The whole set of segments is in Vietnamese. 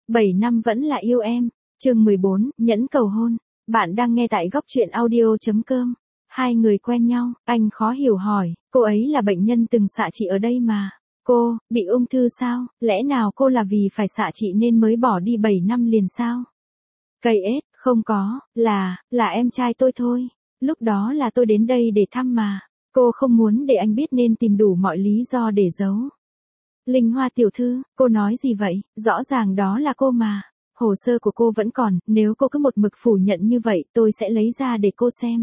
7 năm vẫn là yêu em. Chương 14, nhẫn cầu hôn. Bạn đang nghe tại góc truyện audio.com. Hai người quen nhau, anh khó hiểu hỏi, cô ấy là bệnh nhân từng xạ trị ở đây mà. Cô, bị ung thư sao, lẽ nào cô là vì phải xạ trị nên mới bỏ đi 7 năm liền sao? Cây ết, không có, là em trai tôi thôi. Lúc đó là tôi đến đây để thăm mà. Cô không muốn để anh biết nên tìm đủ mọi lý do để giấu. Linh Hoa tiểu thư, cô nói gì vậy, rõ ràng đó là cô mà. Hồ sơ của cô vẫn còn, nếu cô cứ một mực phủ nhận như vậy tôi sẽ lấy ra để cô xem.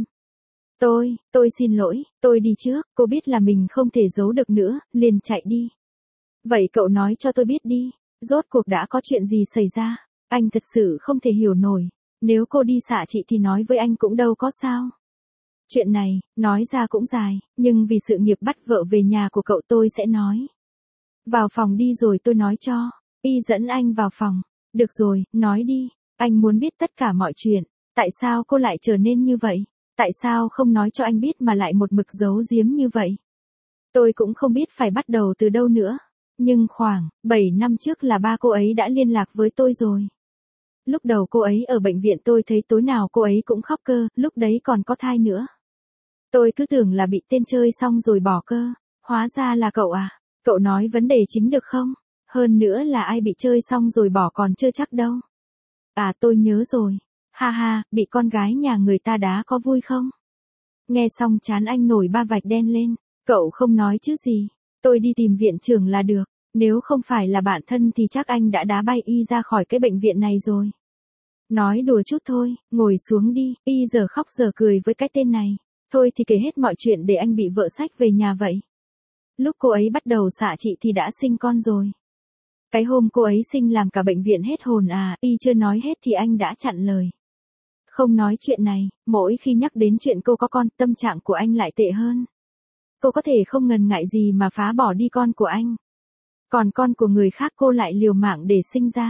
Tôi xin lỗi, tôi đi trước, cô biết là mình không thể giấu được nữa, liền chạy đi. Vậy cậu nói cho tôi biết đi, rốt cuộc đã có chuyện gì xảy ra, anh thật sự không thể hiểu nổi, nếu cô đi xạ trị thì nói với anh cũng đâu có sao. Chuyện này, nói ra cũng dài, nhưng vì sự nghiệp bắt vợ về nhà của cậu tôi sẽ nói. Vào phòng đi rồi tôi nói cho, y dẫn anh vào phòng, được rồi, nói đi, anh muốn biết tất cả mọi chuyện, tại sao cô lại trở nên như vậy? Tại sao không nói cho anh biết mà lại một mực giấu giếm như vậy? Tôi cũng không biết phải bắt đầu từ đâu nữa. Nhưng khoảng 7 năm trước là ba cô ấy đã liên lạc với tôi rồi. Lúc đầu cô ấy ở bệnh viện tôi thấy tối nào cô ấy cũng khóc cơ, lúc đấy còn có thai nữa. Tôi cứ tưởng là bị tên chơi xong rồi bỏ cơ. Hóa ra là cậu à? Cậu nói vấn đề chính được không? Hơn nữa là ai bị chơi xong rồi bỏ còn chưa chắc đâu. À tôi nhớ rồi. Ha ha, bị con gái nhà người ta đá có vui không? Nghe xong trán anh nổi ba vạch đen lên, cậu không nói chứ gì, tôi đi tìm viện trưởng là được, nếu không phải là bạn thân thì chắc anh đã đá bay y ra khỏi cái bệnh viện này rồi. Nói đùa chút thôi, ngồi xuống đi, y giờ khóc giờ cười với cái tên này, thôi thì kể hết mọi chuyện để anh bị vợ xách về nhà vậy. Lúc cô ấy bắt đầu xạ trị thì đã sinh con rồi. Cái hôm cô ấy sinh làm cả bệnh viện hết hồn à, y chưa nói hết thì anh đã chặn lời. Không nói chuyện này, mỗi khi nhắc đến chuyện cô có con, tâm trạng của anh lại tệ hơn. Cô có thể không ngần ngại gì mà phá bỏ đi con của anh. Còn con của người khác cô lại liều mạng để sinh ra.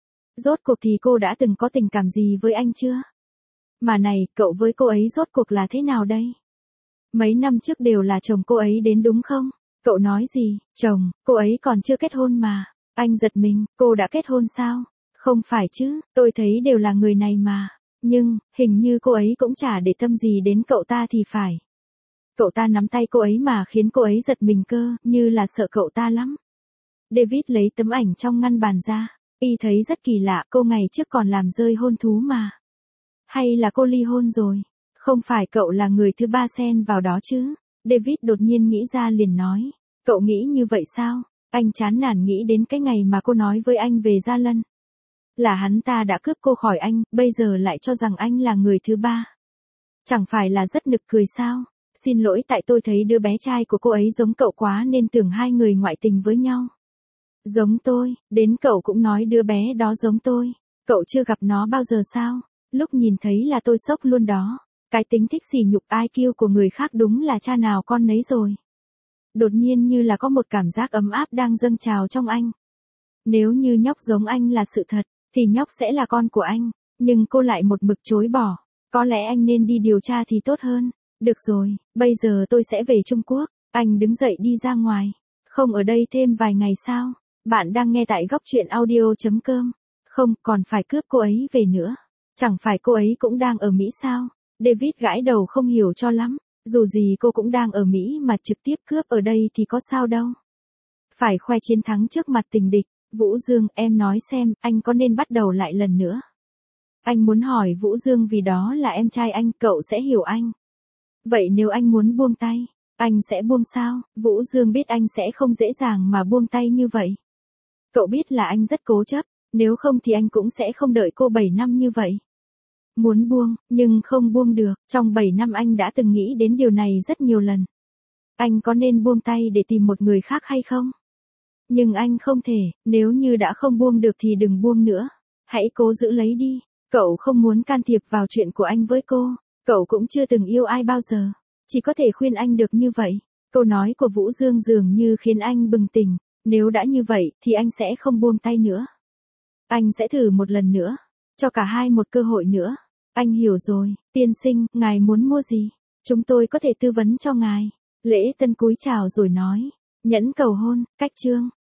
Rốt cuộc thì cô đã từng có tình cảm gì với anh chưa? Mà này, cậu với cô ấy rốt cuộc là thế nào đây? Mấy năm trước đều là chồng cô ấy đến đúng không? Cậu nói gì, chồng, cô ấy còn chưa kết hôn mà. Anh giật mình, cô đã kết hôn sao? Không phải chứ, tôi thấy đều là người này mà. Nhưng, hình như cô ấy cũng chả để tâm gì đến cậu ta thì phải. Cậu ta nắm tay cô ấy mà khiến cô ấy giật mình cơ, như là sợ cậu ta lắm. David lấy tấm ảnh trong ngăn bàn ra. Y thấy rất kỳ lạ, cô ngày trước còn làm rơi hôn thú mà. Hay là cô ly hôn rồi? Không phải cậu là người thứ ba xen vào đó chứ? David đột nhiên nghĩ ra liền nói. Cậu nghĩ như vậy sao? Anh chán nản nghĩ đến cái ngày mà cô nói với anh về Gia Lân. Là hắn ta đã cướp cô khỏi anh, bây giờ lại cho rằng anh là người thứ ba. Chẳng phải là rất nực cười sao? Xin lỗi tại tôi thấy đứa bé trai của cô ấy giống cậu quá nên tưởng hai người ngoại tình với nhau. Giống tôi, đến cậu cũng nói đứa bé đó giống tôi. Cậu chưa gặp nó bao giờ sao? Lúc nhìn thấy là tôi sốc luôn đó. Cái tính thích sỉ nhục IQ của người khác đúng là cha nào con nấy rồi. Đột nhiên như là có một cảm giác ấm áp đang dâng trào trong anh. Nếu như nhóc giống anh là sự thật, thì nhóc sẽ là con của anh. Nhưng cô lại một mực chối bỏ. Có lẽ anh nên đi điều tra thì tốt hơn. Được rồi, bây giờ tôi sẽ về Trung Quốc. Anh đứng dậy đi ra ngoài. Không ở đây thêm vài ngày sao? Bạn đang nghe tại góc truyện audio.com. Không, còn phải cướp cô ấy về nữa. Chẳng phải cô ấy cũng đang ở Mỹ sao? David gãi đầu không hiểu cho lắm. Dù gì cô cũng đang ở Mỹ mà trực tiếp cướp ở đây thì có sao đâu. Phải khoe chiến thắng trước mặt tình địch. Vũ Dương, em nói xem, anh có nên bắt đầu lại lần nữa? Anh muốn hỏi Vũ Dương vì đó là em trai anh, cậu sẽ hiểu anh. Vậy nếu anh muốn buông tay, anh sẽ buông sao? Vũ Dương biết anh sẽ không dễ dàng mà buông tay như vậy. Cậu biết là anh rất cố chấp, nếu không thì anh cũng sẽ không đợi cô 7 năm như vậy. Muốn buông, nhưng không buông được, trong 7 năm anh đã từng nghĩ đến điều này rất nhiều lần. Anh có nên buông tay để tìm một người khác hay không? Nhưng anh không thể, nếu như đã không buông được thì đừng buông nữa. Hãy cố giữ lấy đi. Cậu không muốn can thiệp vào chuyện của anh với cô. Cậu cũng chưa từng yêu ai bao giờ. Chỉ có thể khuyên anh được như vậy. Câu nói của Vũ Dương dường như khiến anh bừng tỉnh. Nếu đã như vậy thì anh sẽ không buông tay nữa. Anh sẽ thử một lần nữa. Cho cả hai một cơ hội nữa. Anh hiểu rồi, tiên sinh, ngài muốn mua gì? Chúng tôi có thể tư vấn cho ngài. Lễ Tân cúi chào rồi nói. Nhẫn cầu hôn, cách chương.